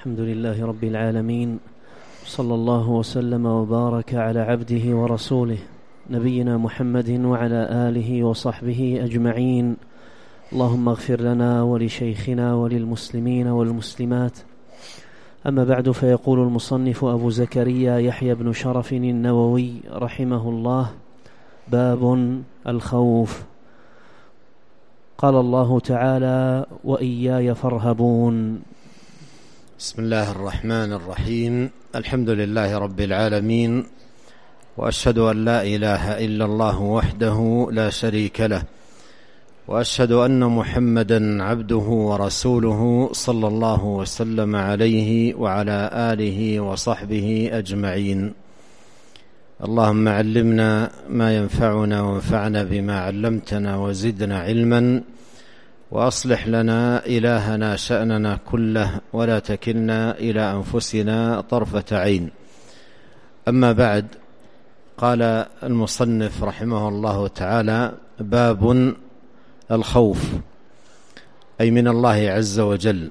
الحمد لله رب العالمين، صلى الله وسلم وبارك على عبده ورسوله نبينا محمد وعلى آله وصحبه أجمعين. اللهم اغفر لنا ولشيخنا وللمسلمين والمسلمات. أما بعد، فيقول المصنف أبو زكريا يحيى بن شرف النووي رحمه الله: باب الخوف. قال الله تعالى: وإياي فارهبون. بسم الله الرحمن الرحيم. الحمد لله رب العالمين، وأشهد أن لا إله إلا الله وحده لا شريك له، وأشهد أن محمدا عبده ورسوله صلى الله وسلم عليه وعلى آله وصحبه أجمعين. اللهم علمنا ما ينفعنا وانفعنا بما علمتنا وزدنا علما، وأصلح لنا إلهنا شأننا كله، ولا تكلنا إلى أنفسنا طرفة عين. أما بعد، قال المصنف رحمه الله تعالى: باب الخوف، أي من الله عز وجل.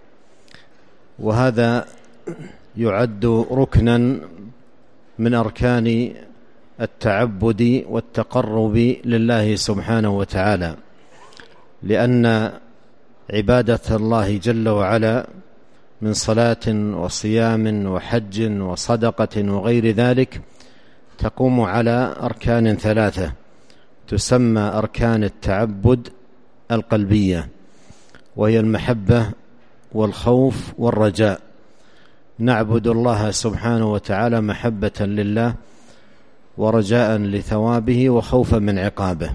وهذا يعد ركنا من أركان التعبد والتقرب لله سبحانه وتعالى، لأن عبادة الله جل وعلا من صلاة وصيام وحج وصدقة وغير ذلك تقوم على أركان ثلاثة تسمى أركان التعبد القلبية، وهي المحبة والخوف والرجاء. نعبد الله سبحانه وتعالى محبة لله ورجاء لثوابه وخوفا من عقابه،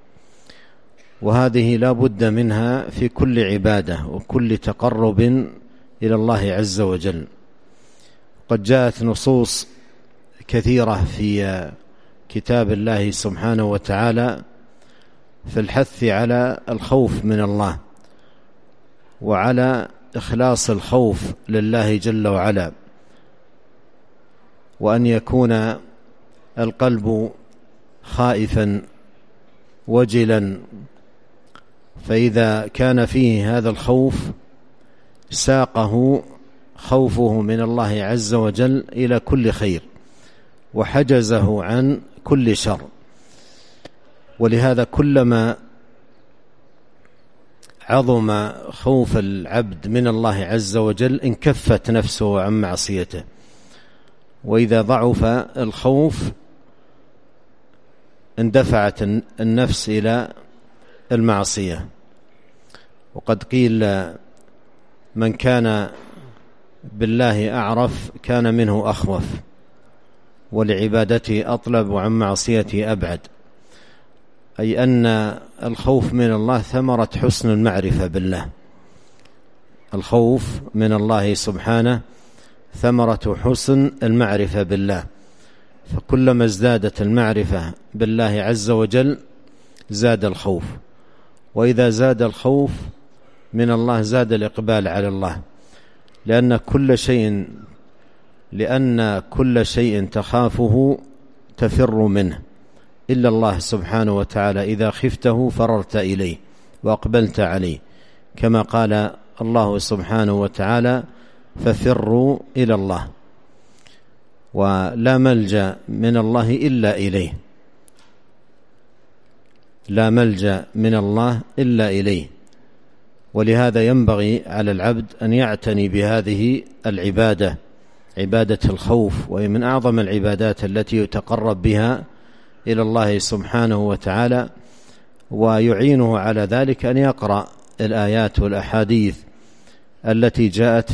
وهذه لا بد منها في كل عبادة وكل تقرب إلى الله عز وجل. قد جاءت نصوص كثيرة في كتاب الله سبحانه وتعالى في الحث على الخوف من الله، وعلى إخلاص الخوف لله جل وعلا، وأن يكون القلب خائفا وجلا، فإذا كان فيه هذا الخوف ساقه خوفه من الله عز وجل إلى كل خير، وحجزه عن كل شر. ولهذا كلما عظم خوف العبد من الله عز وجل انكفت نفسه عن معصيته، وإذا ضعف الخوف اندفعت النفس إلى المعصية. وقد قيل: من كان بالله أعرف كان منه أخوف، ولعبادته أطلب وعن معصيته أبعد. أي أن الخوف من الله ثمرة حسن المعرفة بالله. الخوف من الله سبحانه ثمرة حسن المعرفة بالله، فكلما ازدادت المعرفة بالله عز وجل زاد الخوف، وإذا زاد الخوف من الله زاد الإقبال على الله، لأن كل شيء تخافه تفر منه إلا الله سبحانه وتعالى. إذا خفته فررت إليه وأقبلت عليه، كما قال الله سبحانه وتعالى: ففروا إلى الله، ولا ملجأ من الله إلا إليه، لا ملجأ من الله إلا إليه. ولهذا ينبغي على العبد أن يعتني بهذه العبادة، عبادة الخوف، وهي من أعظم العبادات التي يتقرب بها إلى الله سبحانه وتعالى. ويعينه على ذلك أن يقرأ الآيات والأحاديث التي جاءت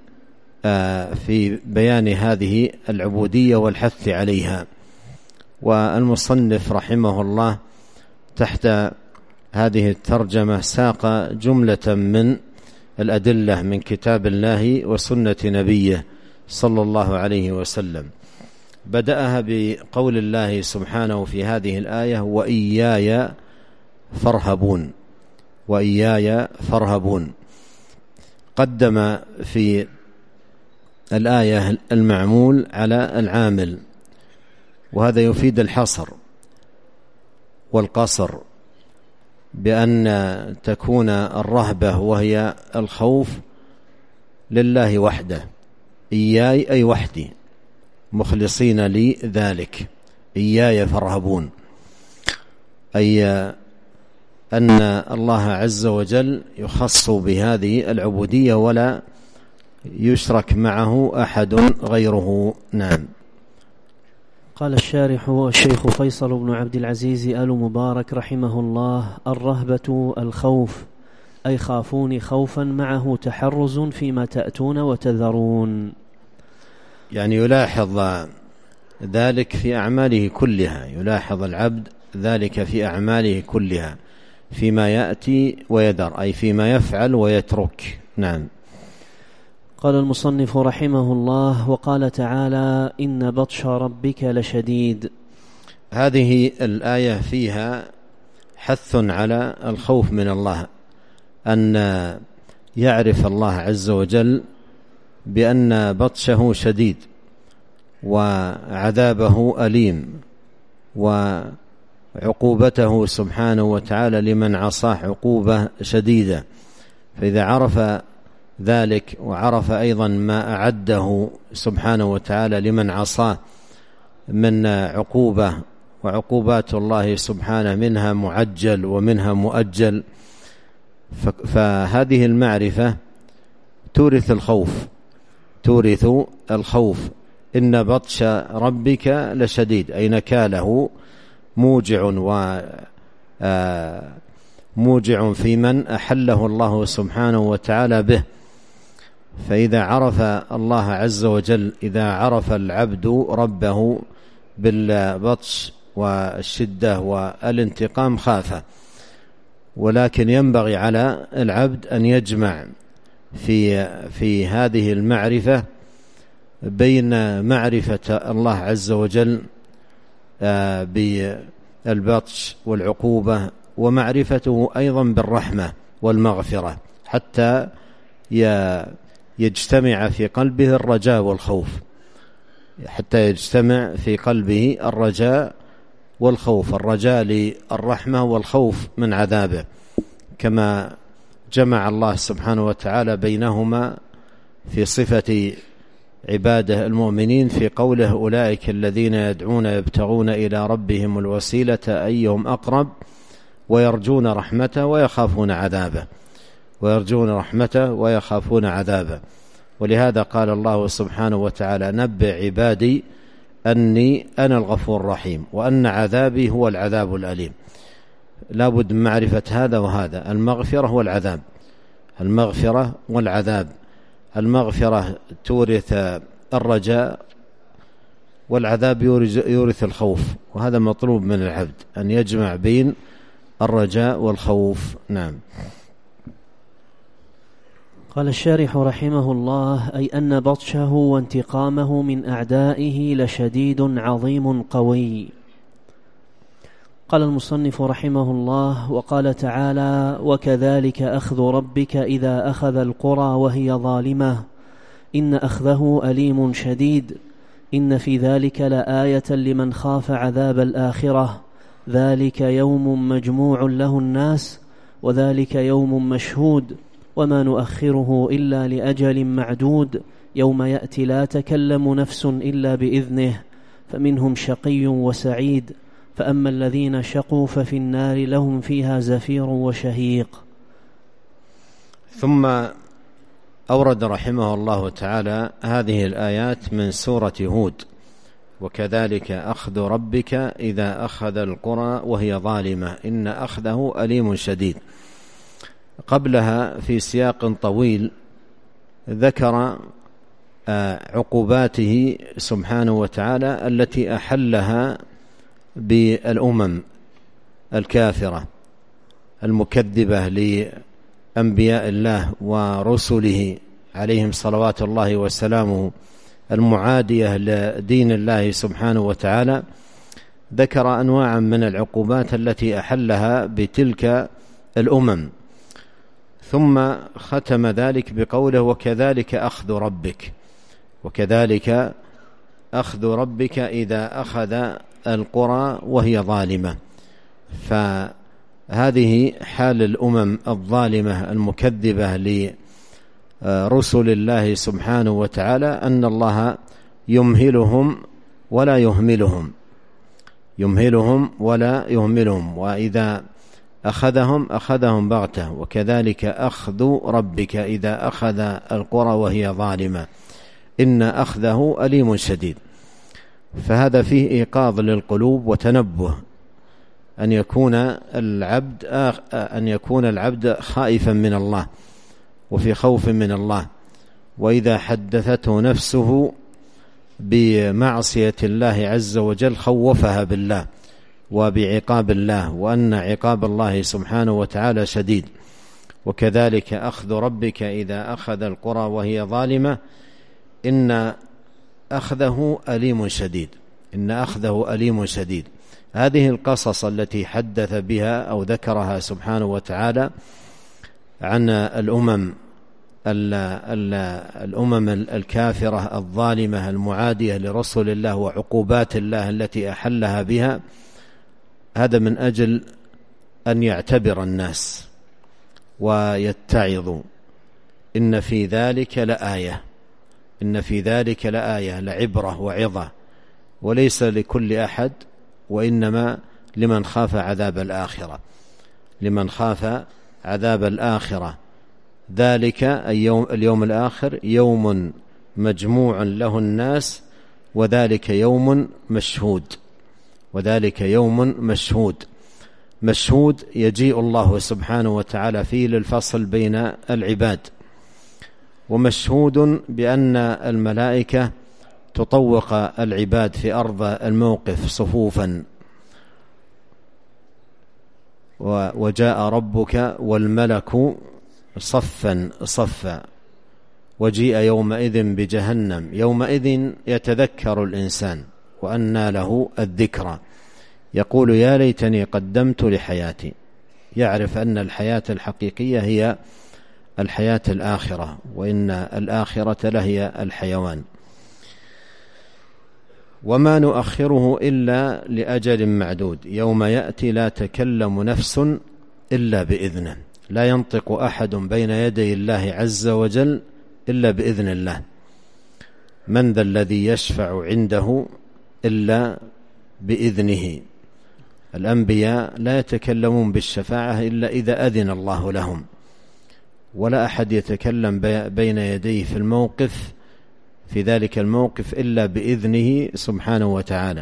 في بيان هذه العبودية والحث عليها. والمصنف رحمه الله تحت هذه الترجمة ساق جملة من الأدلة من كتاب الله وسنة نبيه صلى الله عليه وسلم. بدأها بقول الله سبحانه في هذه الآية: وإياي فارهبون، وإياي فارهبون. قدم في الآية المعمول على العامل، وهذا يفيد الحصر والقصر، بأن تكون الرهبة وهي الخوف لله وحده، إياي أي وحدي، مخلصين لي ذلك، إياي فارهبون، أي أن الله عز وجل يخص بهذه العبودية ولا يشرك معه أحد غيره. نعم. قال الشارح الشيخ فيصل بن عبد العزيز آل مبارك رحمه الله: الرهبة الخوف، أي خافوني خوفا معه تحرز فيما تأتون وتذرون. يعني يلاحظ ذلك في أعماله كلها، يلاحظ العبد ذلك في أعماله كلها، فيما يأتي ويذر، أي فيما يفعل ويترك. نعم. قال المصنف رحمه الله: وقال تعالى: إن بطش ربك لشديد. هذه الآية فيها حث على الخوف من الله، أن يعرف الله عز وجل بأن بطشه شديد وعذابه أليم، وعقوبته سبحانه وتعالى لمن عصاه عقوبة شديدة. فإذا عرف ذلك وعرف أيضا ما أعده سبحانه وتعالى لمن عصاه من عقوبة، وعقوبات الله سبحانه منها معجل ومنها مؤجل، فهذه المعرفة تورث الخوف. إن بطش ربك لشديد، أي نكاله موجع في من أحله الله سبحانه وتعالى به. فإذا عرف الله عز وجل، إذا عرف العبد ربه بالبطش والشدة والانتقام خاف. ولكن ينبغي على العبد أن يجمع في هذه المعرفة بين معرفة الله عز وجل بالبطش والعقوبة، ومعرفته أيضا بالرحمة والمغفرة، حتى يجتمع في قلبه الرجاء والخوف، حتى يجتمع في قلبه الرجاء والخوف، الرجاء للرحمة والخوف من عذابه، كما جمع الله سبحانه وتعالى بينهما في صفة عباده المؤمنين في قوله: أولئك الذين يدعون يبتغون إلى ربهم الوسيلة أيهم أقرب ويرجون رحمته ويخافون عذابه. ولهذا قال الله سبحانه وتعالى: نبئ عبادي أني أنا الغفور الرحيم وأن عذابي هو العذاب الأليم. لا بد من معرفة هذا وهذا، المغفرة والعذاب. المغفرة تورث الرجاء، والعذاب يورث الخوف، وهذا مطلوب من العبد أن يجمع بين الرجاء والخوف. نعم. قال الشارح رحمه الله: أي أن بطشه وانتقامه من أعدائه لشديد عظيم قوي. قال المصنف رحمه الله: وقال تعالى: وكذلك أخذ ربك إذا أخذ القرى وهي ظالمة إن أخذه أليم شديد إن في ذلك لآية لمن خاف عذاب الآخرة ذلك يوم مجموع له الناس وذلك يوم مشهود وما نؤخره إلا لأجل معدود يوم يأتي لا تكلم نفس إلا بإذنه فمنهم شقي وسعيد فأما الذين شقوا ففي النار لهم فيها زفير وشهيق. ثم أورد رحمه الله تعالى هذه الآيات من سورة هود: وكذلك أخذ ربك إذا أخذ القرى وهي ظالمة إن أخذه أليم شديد. قبلها في سياق طويل ذكر عقوباته سبحانه وتعالى التي أحلها بالأمم الكافرة المكذبة لأنبياء الله ورسله عليهم صلوات الله وسلامه، المعادية لدين الله سبحانه وتعالى. ذكر أنواعا من العقوبات التي أحلها بتلك الأمم، ثم ختم ذلك بقوله: وكذلك أخذ ربك إذا أخذ القرى وهي ظالمة. فهذه حال الأمم الظالمة المكذبة رسل الله سبحانه وتعالى أن الله يمهلهم ولا يهملهم، يمهلهم ولا يهملهم، وإذا أخذهم بغتة، وكذلك أخذ ربك إذا أخذ القرى وهي ظالمة إن أخذه أليم شديد. فهذا فيه إيقاظ للقلوب وتنبه أن يكون العبد خائفا من الله وفي خوف من الله، وإذا حدثته نفسه بمعصية الله عز وجل خوفها بالله وبعقاب الله، وأن عقاب الله سبحانه وتعالى شديد. وكذلك أخذ ربك إذا أخذ القرى وهي ظالمة إن أخذه أليم شديد، إن أخذه أليم شديد. هذه القصص التي حدث بها أو ذكرها سبحانه وتعالى عن الأمم الكافرة الظالمة المعادية لرسول الله وعقوبات الله التي أحلها بها، هذا من أجل أن يعتبر الناس ويتعظوا. إن في ذلك لآية، إن في ذلك لآية، لعبرة وعظة، وليس لكل أحد، وإنما لمن خاف عذاب الآخرة، لمن خاف عذاب الآخرة. ذلك اليوم الآخر يوم مجموع له الناس، وذلك يوم مشهود، وذلك يوم مشهود يجيء الله سبحانه وتعالى فيه للفصل بين العباد، ومشهود بأن الملائكة تطوق العباد في أرض الموقف صفوفا، وجاء ربك والملك صفا صفا، وجيء يومئذ بجهنم، يومئذ يتذكر الإنسان وأنى له الذكرى، يقول يا ليتني قدمت لحياتي. يعرف أن الحياة الحقيقية هي الحياة الآخرة، وإن الآخرة لهي الحيوان. وما نؤخره إلا لأجل معدود، يوم يأتي لا تكلم نفس إلا بإذنه، لا ينطق أحد بين يدي الله عز وجل إلا بإذن الله. من ذا الذي يشفع عنده إلا بإذنه. الأنبياء لا يتكلمون بالشفاعة إلا إذا أذن الله لهم، ولا أحد يتكلم بين يديه في ذلك الموقف إلا بإذنه سبحانه وتعالى.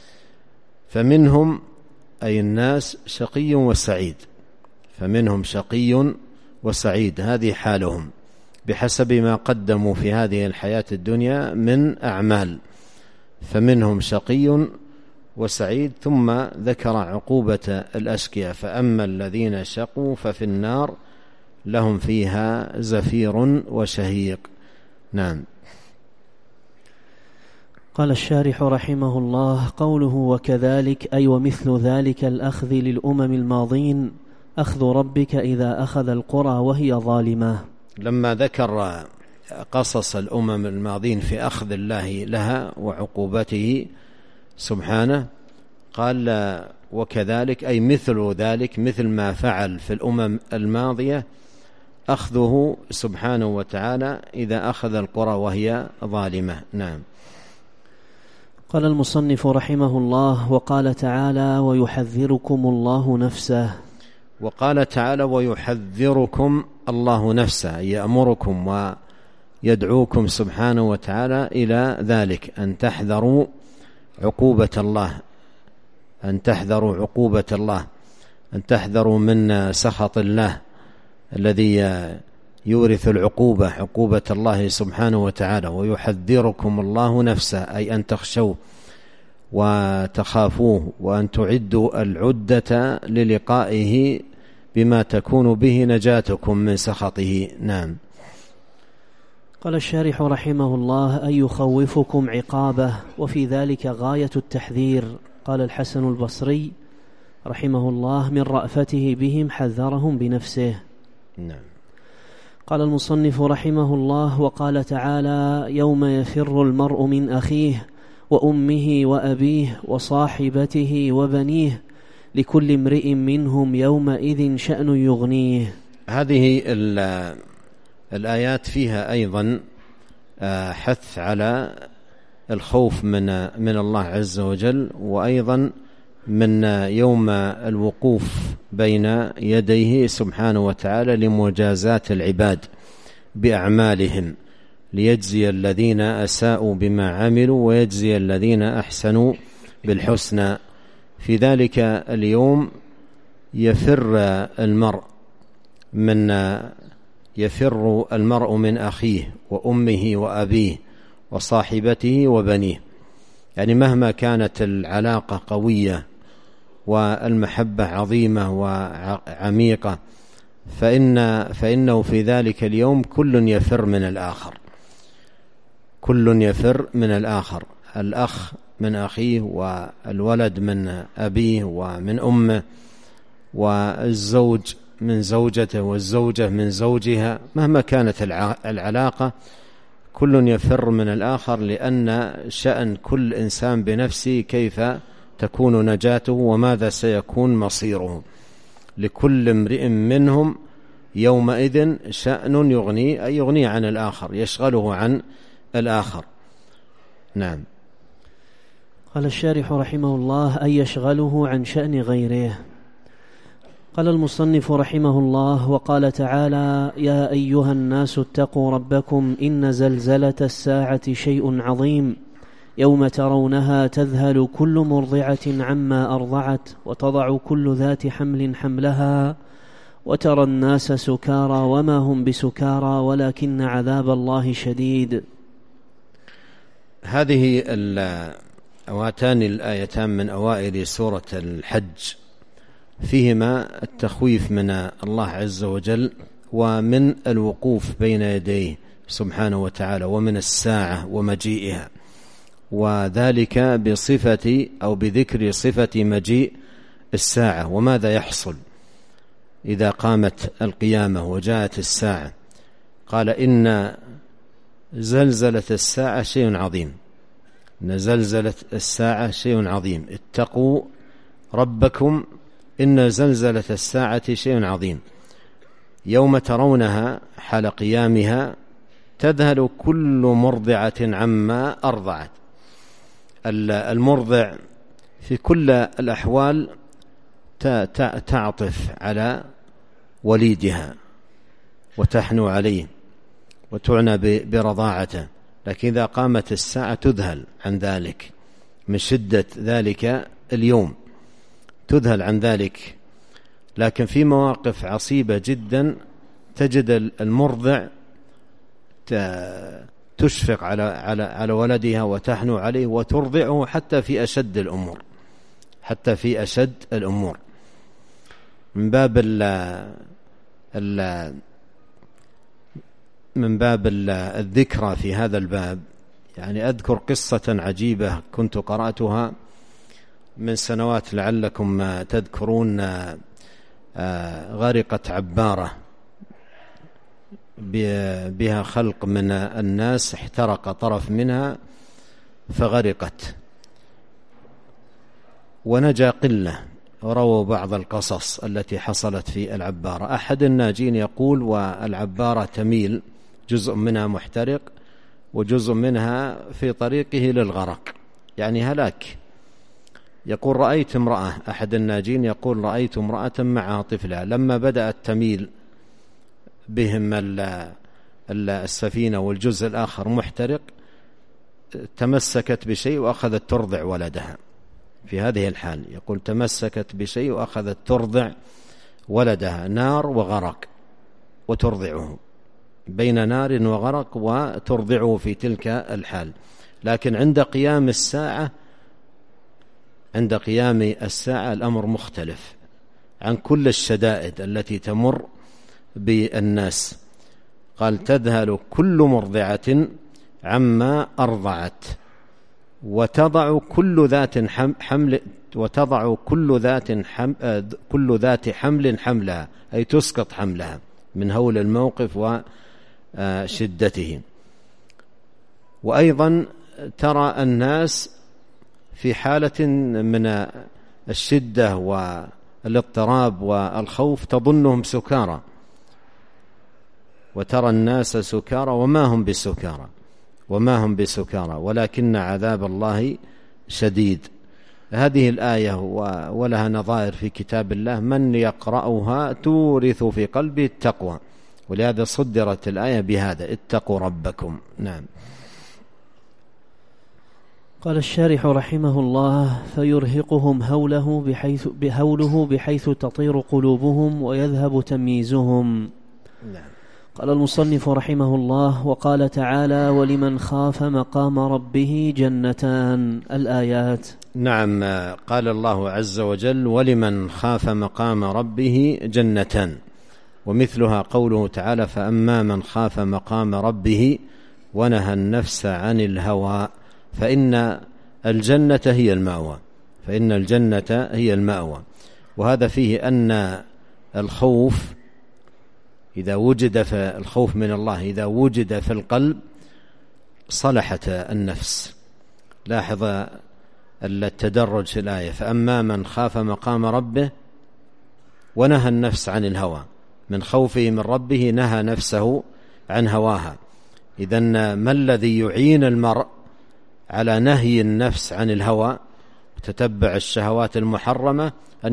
فمنهم أي الناس شقي وسعيد، فمنهم شقي وسعيد، هذه حالهم بحسب ما قدموا في هذه الحياة الدنيا من أعمال. فمنهم شقي وسعيد، ثم ذكر عقوبة الأشقياء، فأما الذين شقوا ففي النار لهم فيها زفير وشهيق. نعم. قال الشارح رحمه الله: قوله وكذلك أي ومثل ذلك الأخذ للأمم الماضين أخذ ربك إذا أخذ القرى وهي ظالمة. لما ذكر قصص الأمم الماضين في أخذ الله لها وعقوبته سبحانه، قال وكذلك أي مثل ذلك، مثل ما فعل في الأمم الماضية أخذه سبحانه وتعالى إذا أخذ القرى وهي ظالمة. نعم. قال المصنف رحمه الله: وقال تعالى: ويحذركم الله نفسه. وقال تعالى: ويحذركم الله نفسه، يأمركم ويدعوكم سبحانه وتعالى إلى ذلك، أن تحذروا عقوبة الله، أن تحذروا عقوبة الله، أن تحذروا من سخط الله الذي يورث العقوبة، عقوبة الله سبحانه وتعالى. ويحذركم الله نفسه أي أن تخشوا وتخافوه، وأن تعدوا العدة للقائه بما تكون به نجاتكم من سخطه. نعم. قال الشارح رحمه الله: أن يخوفكم عقابه، وفي ذلك غاية التحذير. قال الحسن البصري رحمه الله: من رأفته بهم حذرهم بنفسه. نعم. قال المصنف رحمه الله: وقال تعالى: يوم يفر المرء من أخيه وأمه وأبيه وصاحبته وبنيه لكل امرئ منهم يومئذ شأن يغنيه. هذه الآيات فيها أيضا حث على الخوف من الله عز وجل، وأيضا من يوم الوقوف بين يديه سبحانه وتعالى لمجازاة العباد بأعمالهم، ليجزي الذين أساءوا بما عملوا ويجزي الذين أحسنوا بالحسنى. في ذلك اليوم يفر المرء من أخيه وأمه وأبيه وصاحبته وبنيه، يعني مهما كانت العلاقة قوية والمحبة عظيمة وعميقة فإنه في ذلك اليوم كل يفر من الآخر، كل يفر من الآخر، الأخ من أخيه، والولد من أبيه ومن أمه، والزوج من زوجته والزوجة من زوجها، مهما كانت العلاقة كل يفر من الآخر، لأن شأن كل إنسان بنفسه كيف تكون نجاته وماذا سيكون مصيره. لكل امرئ منهم يومئذ شأن يغني عن الآخر، يشغله عن الآخر. نعم. قال الشارح رحمه الله: أن يشغله عن شأن غيره. قال المصنف رحمه الله: وقال تعالى: يا أيها الناس اتقوا ربكم إن زلزلة الساعة شيء عظيم يوم ترونها تذهل كل مرضعة عما أرضعت وتضع كل ذات حمل حملها وترى الناس سكارى وما هم بسكارى ولكن عذاب الله شديد. هذه هاتان الآيتان من أوائل سورة الحج فيهما التخويف من الله عز وجل ومن الوقوف بين يديه سبحانه وتعالى ومن الساعة ومجيئها، وذلك بصفة أو بذكر صفة مجيء الساعة وماذا يحصل إذا قامت القيامة وجاءت الساعة. قال: إن زلزلة الساعة شيء عظيم، إن زلزلة الساعة شيء عظيم، اتقوا ربكم إن زلزلة الساعة شيء عظيم يوم ترونها حال قيامها تذهل كل مرضعة عما أرضعت. المرضع في كل الأحوال تعطف على وليدها وتحنو عليه وتعنى برضاعته، لكن إذا قامت الساعة تذهل عن ذلك من شدة ذلك اليوم، تذهل عن ذلك. لكن في مواقف عصيبة جدا تجد المرضع تشفق على ولدها وتحنو عليه وترضعه حتى في أشد الأمور، من باب الذكرى في هذا الباب. يعني أذكر قصة عجيبة كنت قرأتها من سنوات لعلكم تذكرون، غرقت عبارة بها خلق من الناس، احترق طرف منها فغرقت ونجا قلة. ورووا بعض القصص التي حصلت في العبارة. أحد الناجين يقول: والعبارة تميل، جزء منها محترق وجزء منها في طريقه للغرق، يعني هلاك. يقول: رأيت امرأة، أحد الناجين يقول: رأيت امرأة مع طفلها، لما بدأت تميل بهم السفينة والجزء الآخر محترق تمسكت بشيء وأخذت ترضع ولدها. في هذه الحال يقول: تمسكت بشيء وأخذت ترضع ولدها، نار وغرق، وترضعه بين نار وغرق وترضعه في تلك الحال. لكن عند قيام الساعة الأمر مختلف عن كل الشدائد التي تمر بالناس. قال: تذهل كل مرضعة عما أرضعت وتضع كل ذات حمل حملها، أي تسقط حملها من هول الموقف وشدته. وأيضا ترى الناس في حالة من الشدة والاضطراب والخوف تظنهم سكارى، وترى الناس سكارى وما هم بسكارى ولكن عذاب الله شديد. هذه الآية ولها نظائر في كتاب الله من يقرأها تورث في قلبه التقوى، ولهذا صدرت الآية بهذا: اتقوا ربكم. نعم. قال الشارح رحمه الله: فيرهقهم هوله بحيث تطير قلوبهم ويذهب تمييزهم. نعم. قال المصنف رحمه الله: وقال تعالى: ولمن خاف مقام ربه جنتان. الآيات. نعم. قال الله عز وجل: ولمن خاف مقام ربه جنتان، ومثلها قوله تعالى: فأما من خاف مقام ربه ونهى النفس عن الهوى فإن الجنة هي المأوى. وهذا فيه أن الخوف إذا وجد في الخوف من الله إذا وجد في القلب صلحت النفس. لاحظ التدرج في الآية: فأما من خاف مقام ربه ونهى النفس عن الهوى. من خوفه من ربه نهى نفسه عن هواها. إذن ما الذي يعين المرء على نهي النفس عن الهوى وتتبع الشهوات المحرمة؟ أن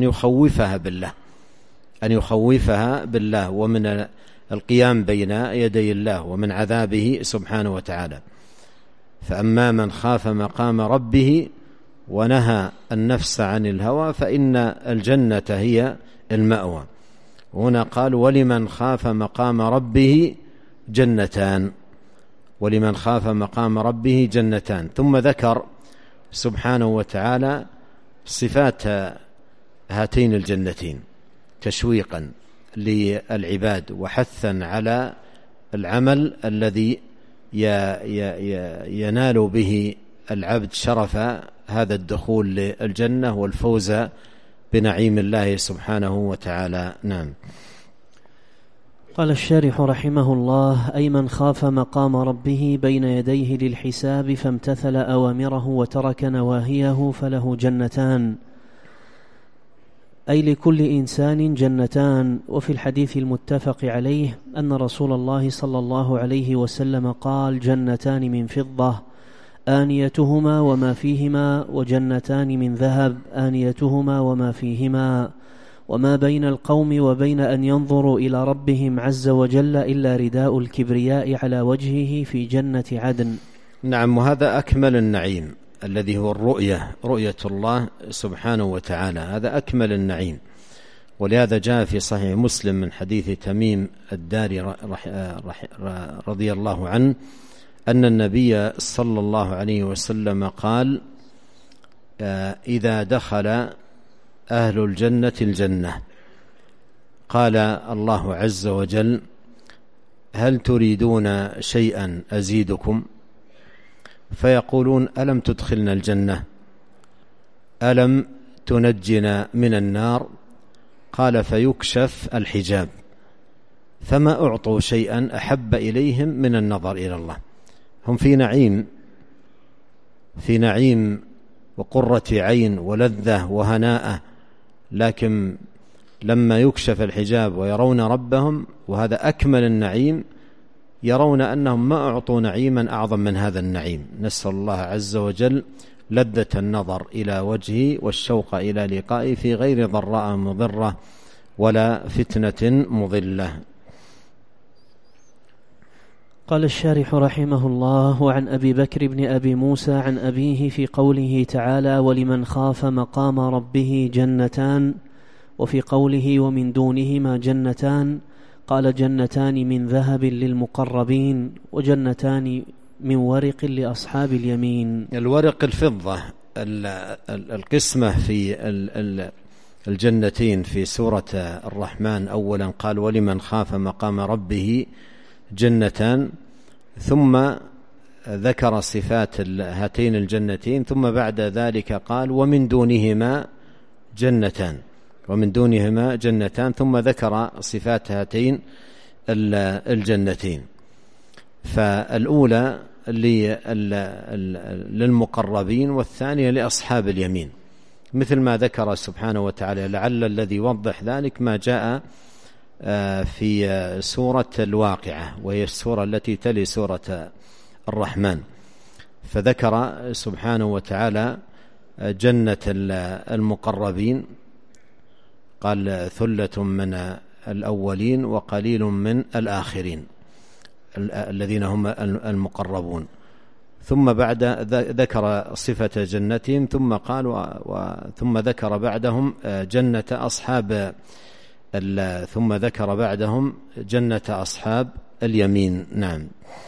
يخوفها بالله ومن القيام بين يدي الله ومن عذابه سبحانه وتعالى. فأما من خاف مقام ربه ونهى النفس عن الهوى فإن الجنة هي المأوى. هنا قال: ولمن خاف مقام ربه جنتان. ثم ذكر سبحانه وتعالى صفات هاتين الجنتين تشويقا للعباد وحثا على العمل الذي ينال به العبد شرف هذا الدخول للجنة والفوز بنعيم الله سبحانه وتعالى. نعم. قال الشارح رحمه الله: أي من خاف مقام ربه بين يديه للحساب فامتثل أوامره وترك نواهيه فله جنتان، أي لكل إنسان جنتان. وفي الحديث المتفق عليه أن رسول الله صلى الله عليه وسلم قال: جنتان من فضة آنيتهما وما فيهما، وجنتان من ذهب آنيتهما وما فيهما، وما بين القوم وبين أن ينظروا إلى ربهم عز وجل إلا رداء الكبرياء على وجهه في جنة عدن. نعم. وهذا أكمل النعيم الذي هو رؤية الله سبحانه وتعالى. هذا أكمل النعيم. ولهذا جاء في صحيح مسلم من حديث تميم الداري رضي الله عنه أن النبي صلى الله عليه وسلم قال: إذا دخل أهل الجنة الجنة قال الله عز وجل: هل تريدون شيئا أزيدكم؟ فيقولون: ألم تدخلنا الجنة؟ ألم تنجنا من النار؟ قال: فيكشف الحجاب فما أعطوا شيئا أحب إليهم من النظر إلى الله. هم في نعيم وقرة عين ولذة وهناء، لكن لما يكشف الحجاب ويرون ربهم، وهذا أكمل النعيم، يرون أنهم ما أعطوا نعيما أعظم من هذا النعيم. نسأل الله عز وجل لذة النظر إلى وجهه والشوق إلى لقائه في غير ضراء مضرة ولا فتنة مضلة. قال الشارح رحمه الله: وعن أبي بكر بن أبي موسى عن أبيه في قوله تعالى: ولمن خاف مقام ربه جنتان، وفي قوله: ومن دونهما جنتان، قال: جنتان من ذهب للمقربين وجنتان من ورق لأصحاب اليمين. الورق الفضة. القسمة في الجنتين في سورة الرحمن أولا قال: ولمن خاف مقام ربه جنتان، ثم ذكر صفات هاتين الجنتين، ثم بعد ذلك قال: ومن دونهما جنتان، ثم ذكر صفات هاتين الجنتين. فالأولى للمقربين والثانية لأصحاب اليمين، مثل ما ذكر سبحانه وتعالى. لعل الذي يوضح ذلك ما جاء في سورة الواقعة، وهي السورة التي تلي سورة الرحمن. فذكر سبحانه وتعالى جنة المقربين، قال ثلة من الأولين وقليل من الآخرين الذين هم المقربون. ثم بعد ذكر صفة جنتهم، ثم قال ثم ذكر بعدهم جنة أصحاب ثم ذكر بعدهم جنة أصحاب اليمين. نعم.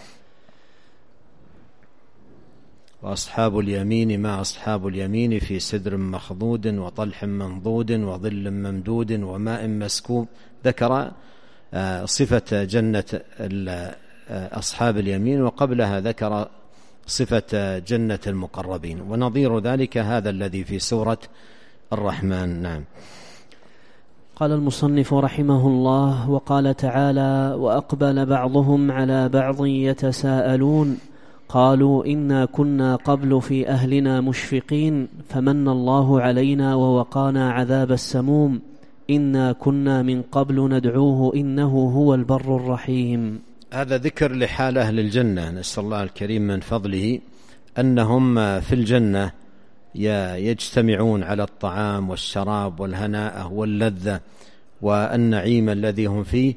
وأصحاب اليمين ما أصحاب اليمين في سدر مخضود وطلح منضود وظل ممدود وماء مسكوب. ذكر صفة جنة أصحاب اليمين، وقبلها ذكر صفة جنة المقربين، ونظير ذلك هذا الذي في سورة الرحمن. نعم. قال المصنف رحمه الله: وقال تعالى: وأقبل بعضهم على بعض يتساءلون قالوا إنا كنا قبل في أهلنا مشفقين فمن الله علينا ووقانا عذاب السموم إنا كنا من قبل ندعوه إنه هو البر الرحيم. هذا ذكر لحال أهل الجنة، نسأل الله الكريم من فضله أنهم في الجنة يجتمعون على الطعام والشراب والهناء واللذة والنعيم الذي هم فيه،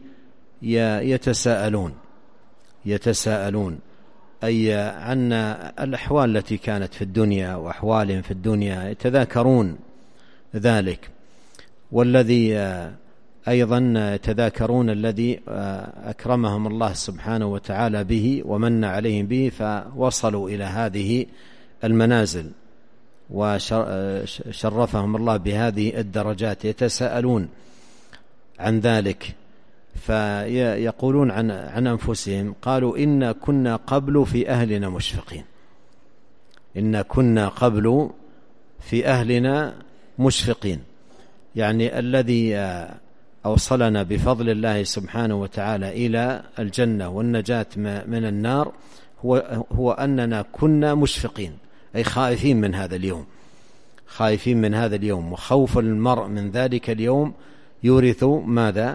يتساءلون أي عن الأحوال التي كانت في الدنيا وأحوالهم في الدنيا، يتذاكرون ذلك. والذي أيضا يتذاكرون الذي أكرمهم الله سبحانه وتعالى به ومن عليهم به، فوصلوا إلى هذه المنازل وشرفهم الله بهذه الدرجات، يتساءلون عن ذلك. فيقولون عن أنفسهم قالوا إنا كنا قبل في أهلنا مشفقين، إنا كنا قبل في أهلنا مشفقين، يعني الذي أوصلنا بفضل الله سبحانه وتعالى إلى الجنة والنجاة من النار هو أننا كنا مشفقين، أي خائفين من هذا اليوم، خائفين من هذا اليوم. وخوف المرء من ذلك اليوم يورث ماذا؟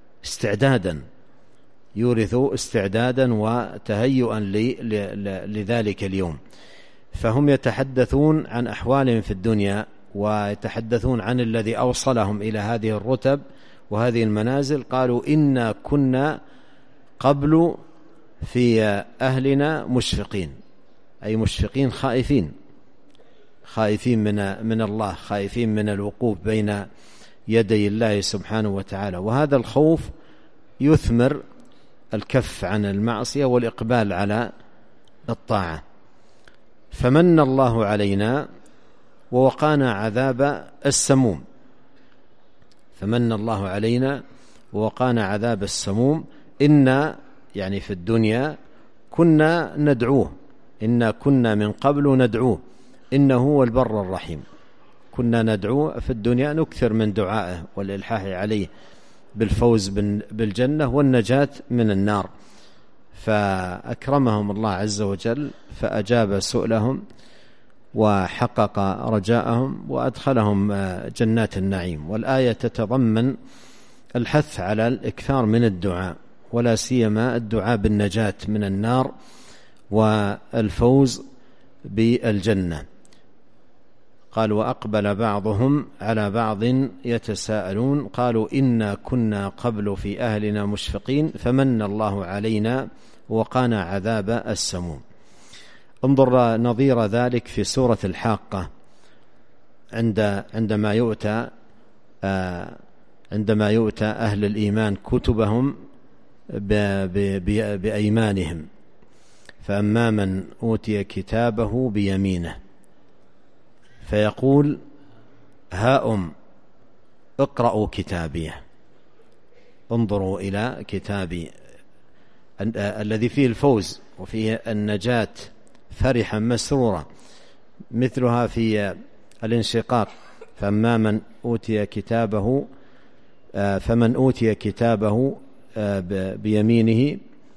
يورث استعدادا وتهيئا لذلك اليوم. فهم يتحدثون عن أحوالهم في الدنيا، ويتحدثون عن الذي أوصلهم إلى هذه الرتب وهذه المنازل. قالوا إنا كنا قبل في أهلنا مشفقين، أي مشفقين خائفين من الله، خائفين من الوقوف بين يدي الله سبحانه وتعالى. وهذا الخوف يثمر الكف عن المعصية والإقبال على الطاعة. فمن الله علينا ووقانا عذاب السموم، فمن الله علينا ووقانا عذاب السموم. إنا يعني في الدنيا كنا ندعوه، إنا كنا من قبل ندعوه إنه هو البر الرحيم. كنا ندعوه في الدنيا، نكثر من دعائه والإلحاح عليه بالفوز بالجنة والنجاة من النار. فأكرمهم الله عز وجل فأجاب سؤلهم وحقق رجاءهم وأدخلهم جنات النعيم. والآية تتضمن الحث على الإكثار من الدعاء، ولا سيما الدعاء بالنجاة من النار والفوز بالجنة. قال وأقبل بعضهم على بعض يتساءلون قالوا إنا كنا قبل في أهلنا مشفقين فمن الله علينا وقانا عذاب السموم. انظر نظير ذلك في سورة الحاقة عندما يؤتى أهل الإيمان كتبهم بأيمانهم، فأما من أوتي كتابه بيمينه فيقول هاؤم اقرأوا كتابيه. انظروا إلى كتابي الذي فيه الفوز وفيه النجاة، فرحا مسرورا، مثلها في الانشقاق فأما من أوتي كتابه فمن أوتي كتابه بيمينه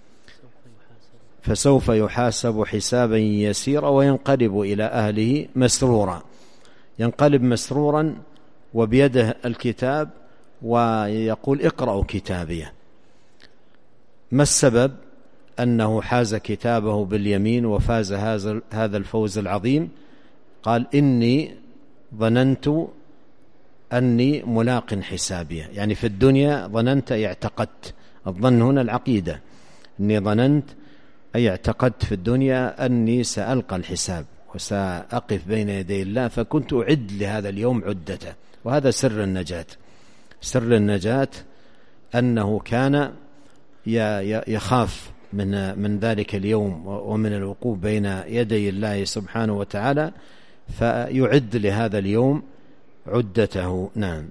فسوف يحاسب حسابا يسيرا وينقلب إلى أهله مسرورا. ينقلب مسرورا وبيده الكتاب ويقول اقرأوا كتابيه. ما السبب أنه حاز كتابه باليمين وفاز هذا الفوز العظيم؟ قال إني ظننت أني ملاق حسابيه، يعني في الدنيا ظننت أي اعتقدت، الظن هنا العقيدة، إني ظننت أي اعتقدت في الدنيا أني سألقى الحساب وسأقف بين يدي الله، فكنت أعد لهذا اليوم عدته. وهذا سر النجاة. سر النجاة أنه كان يخاف من ذلك اليوم ومن الوقوف بين يدي الله سبحانه وتعالى، فيعد لهذا اليوم عدته. نعم.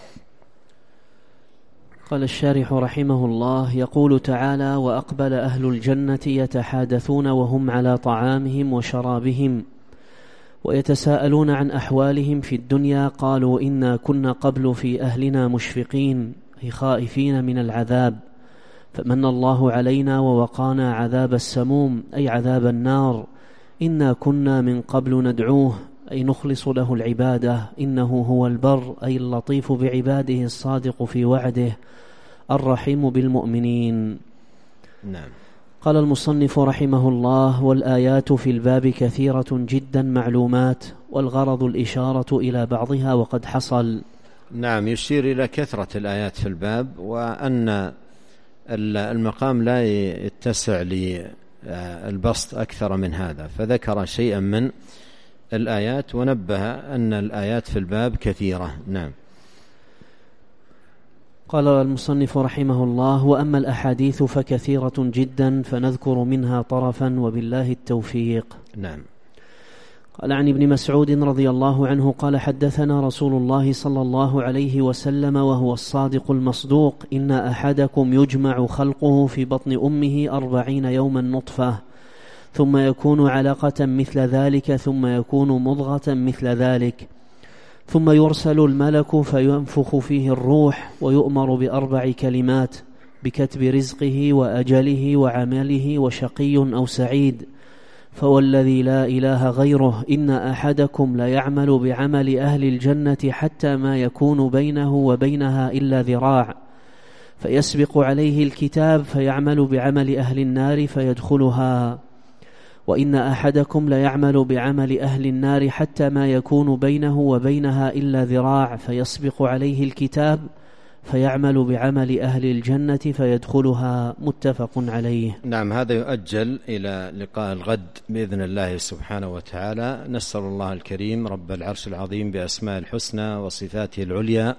قال الشارح رحمه الله: يقول تعالى: وأقبل أهل الجنة يتحادثون وهم على طعامهم وشرابهم ويتساءلون عن أحوالهم في الدنيا، قالوا إنا كنا قبل في أهلنا مشفقين، أي خائفين من العذاب، فمن الله علينا ووقانا عذاب السموم، أي عذاب النار، إنا كنا من قبل ندعوه، أي نخلص له العبادة، إنه هو البر، أي اللطيف بعباده، الصادق في وعده، الرحيم بالمؤمنين. نعم. قال المصنف رحمه الله: والآيات في الباب كثيرة جدا معلومات، والغرض الإشارة إلى بعضها وقد حصل. نعم، يشير إلى كثرة الآيات في الباب، وأن المقام لا يتسع للبسط أكثر من هذا، فذكر شيئا من الآيات ونبه أن الآيات في الباب كثيرة. نعم. قال المصنف رحمه الله: وأما الأحاديث فكثيرة جدا، فنذكر منها طرفا وبالله التوفيق. نعم. قال عن ابن مسعود رضي الله عنه قال: حدثنا رسول الله صلى الله عليه وسلم وهو الصادق المصدوق: إن أحدكم يجمع خلقه في بطن أمه 40 يوما نطفة، ثم يكون علقة مثل ذلك، ثم يكون مضغة مثل ذلك، ثم يرسل الملك فينفخ فيه الروح، ويؤمر ب4 كلمات: بكتب رزقه وأجله وعمله وشقي أو سعيد. فوالذي لا إله غيره إن أحدكم ليعمل بعمل أهل الجنة حتى ما يكون بينه وبينها إلا ذراع، فيسبق عليه الكتاب فيعمل بعمل أهل النار فيدخلها. وإن أحدكم ليعمل بعمل أهل النار حتى ما يكون بينه وبينها إلا ذراع، فيسبق عليه الكتاب فيعمل بعمل أهل الجنة فيدخلها. متفق عليه. نعم. هذا يؤجل إلى لقاء الغد بإذن الله سبحانه وتعالى. نسأل الله الكريم رب العرش العظيم بأسماء الحسنى وصفاته العليا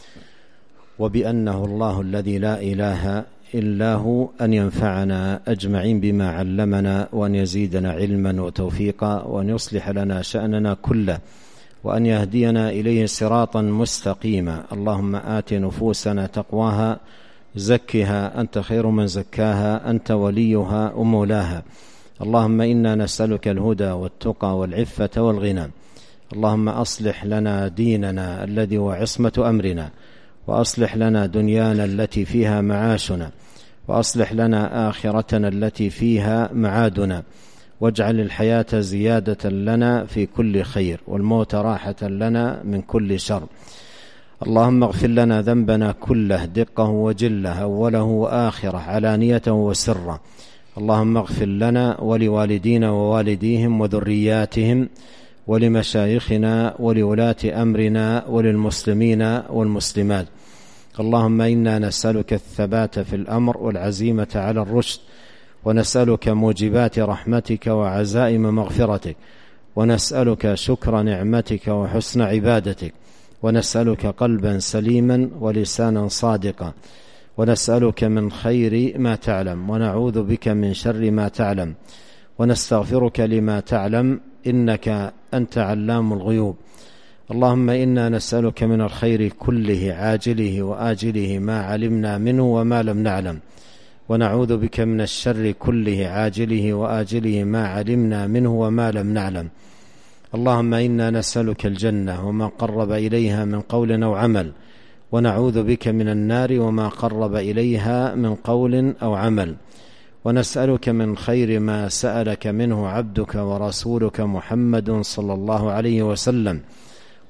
وبأنه الله الذي لا إله إلا هو أن ينفعنا أجمعين بما علمنا، وأن يزيدنا علما وتوفيقا، وأن يصلح لنا شأننا كله، وأن يهدينا إليه صراطا مستقيما. اللهم آت نفوسنا تقواها، زكها أنت خير من زكاها، أنت وليها ومولاها. اللهم إنا نسألك الهدى والتقى والعفة والغنى. اللهم أصلح لنا ديننا الذي هو عصمة أمرنا، وأصلح لنا دنيانا التي فيها معاشنا، وأصلح لنا آخرتنا التي فيها معادنا، واجعل الحياة زيادة لنا في كل خير، والموت راحة لنا من كل شر. اللهم اغفر لنا ذنبنا كله، دقه وجله، أوله وآخره، علانيته وسره. اللهم اغفر لنا ولوالدينا ووالديهم وذرياتهم، ولمشايخنا ولولاة أمرنا، وللمسلمين والمسلمات. اللهم إنا نسألك الثبات في الأمر والعزيمة على الرشد، ونسألك موجبات رحمتك وعزائم مغفرتك، ونسألك شكر نعمتك وحسن عبادتك، ونسألك قلبا سليما ولسانا صادقا، ونسألك من خير ما تعلم، ونعوذ بك من شر ما تعلم، ونستغفرك لما تعلم، إنك أنت علام الغيوب. اللهم إنا نسألك من الخير كله عاجله وآجله ما علمنا منه وما لم نعلم، ونعوذ بك من الشر كله عاجله وآجله ما علمنا منه وما لم نعلم. اللهم إنا نسألك الجنة وما قرب إليها من قول أو عمل، ونعوذ بك من النار وما قرب إليها من قول أو عمل. ونسألك من خير ما سألك منه عبدك ورسولك محمد صلى الله عليه وسلم،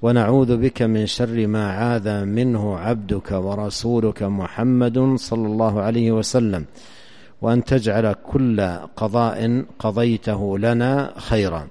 ونعوذ بك من شر ما عاذ منه عبدك ورسولك محمد صلى الله عليه وسلم، وأن تجعل كل قضاء قضيته لنا خيرا.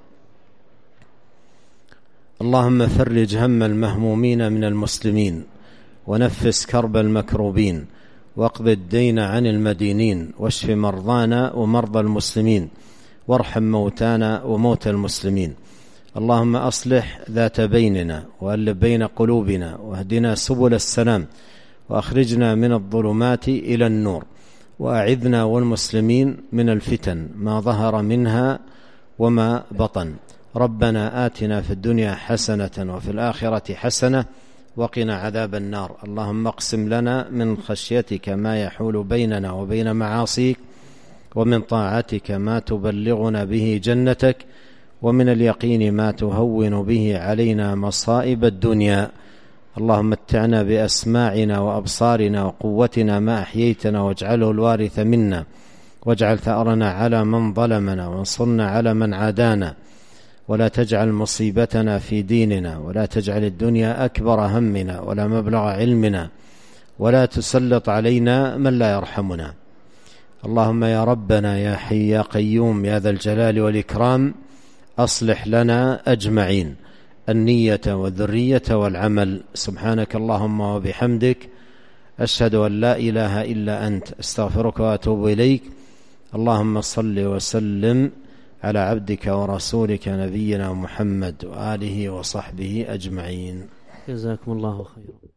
اللهم فرج هم المهمومين من المسلمين، ونفس كرب المكروبين، واقض الدين عن المدينين، واشف مرضانا ومرضى المسلمين، وارحم موتانا وموتى المسلمين. اللهم أصلح ذات بيننا، وألف بين قلوبنا، واهدنا سبل السلام، وأخرجنا من الظلمات إلى النور، وأعذنا والمسلمين من الفتن ما ظهر منها وما بطن. ربنا آتنا في الدنيا حسنة وفي الآخرة حسنة وقنا عذاب النار. اللهم اقسم لنا من خشيتك ما يحول بيننا وبين معاصيك، ومن طاعتك ما تبلغنا به جنتك، ومن اليقين ما تهون به علينا مصائب الدنيا. اللهم متعنا بأسماعنا وأبصارنا وقوتنا ما أحييتنا، واجعله الوارث منا، واجعل ثأرنا على من ظلمنا، وانصرنا على من عادانا، ولا تجعل مصيبتنا في ديننا، ولا تجعل الدنيا أكبر همنا ولا مبلغ علمنا، ولا تسلط علينا من لا يرحمنا. اللهم يا ربنا يا حي يا قيوم يا ذا الجلال والإكرام، أصلح لنا أجمعين النية والذرية والعمل. سبحانك اللهم وبحمدك، أشهد أن لا إله إلا أنت، استغفرك وأتوب إليك. اللهم صل وسلم على عبدك ورسولك نبينا محمد وآله وصحبه أجمعين. جزاكم الله خيرا.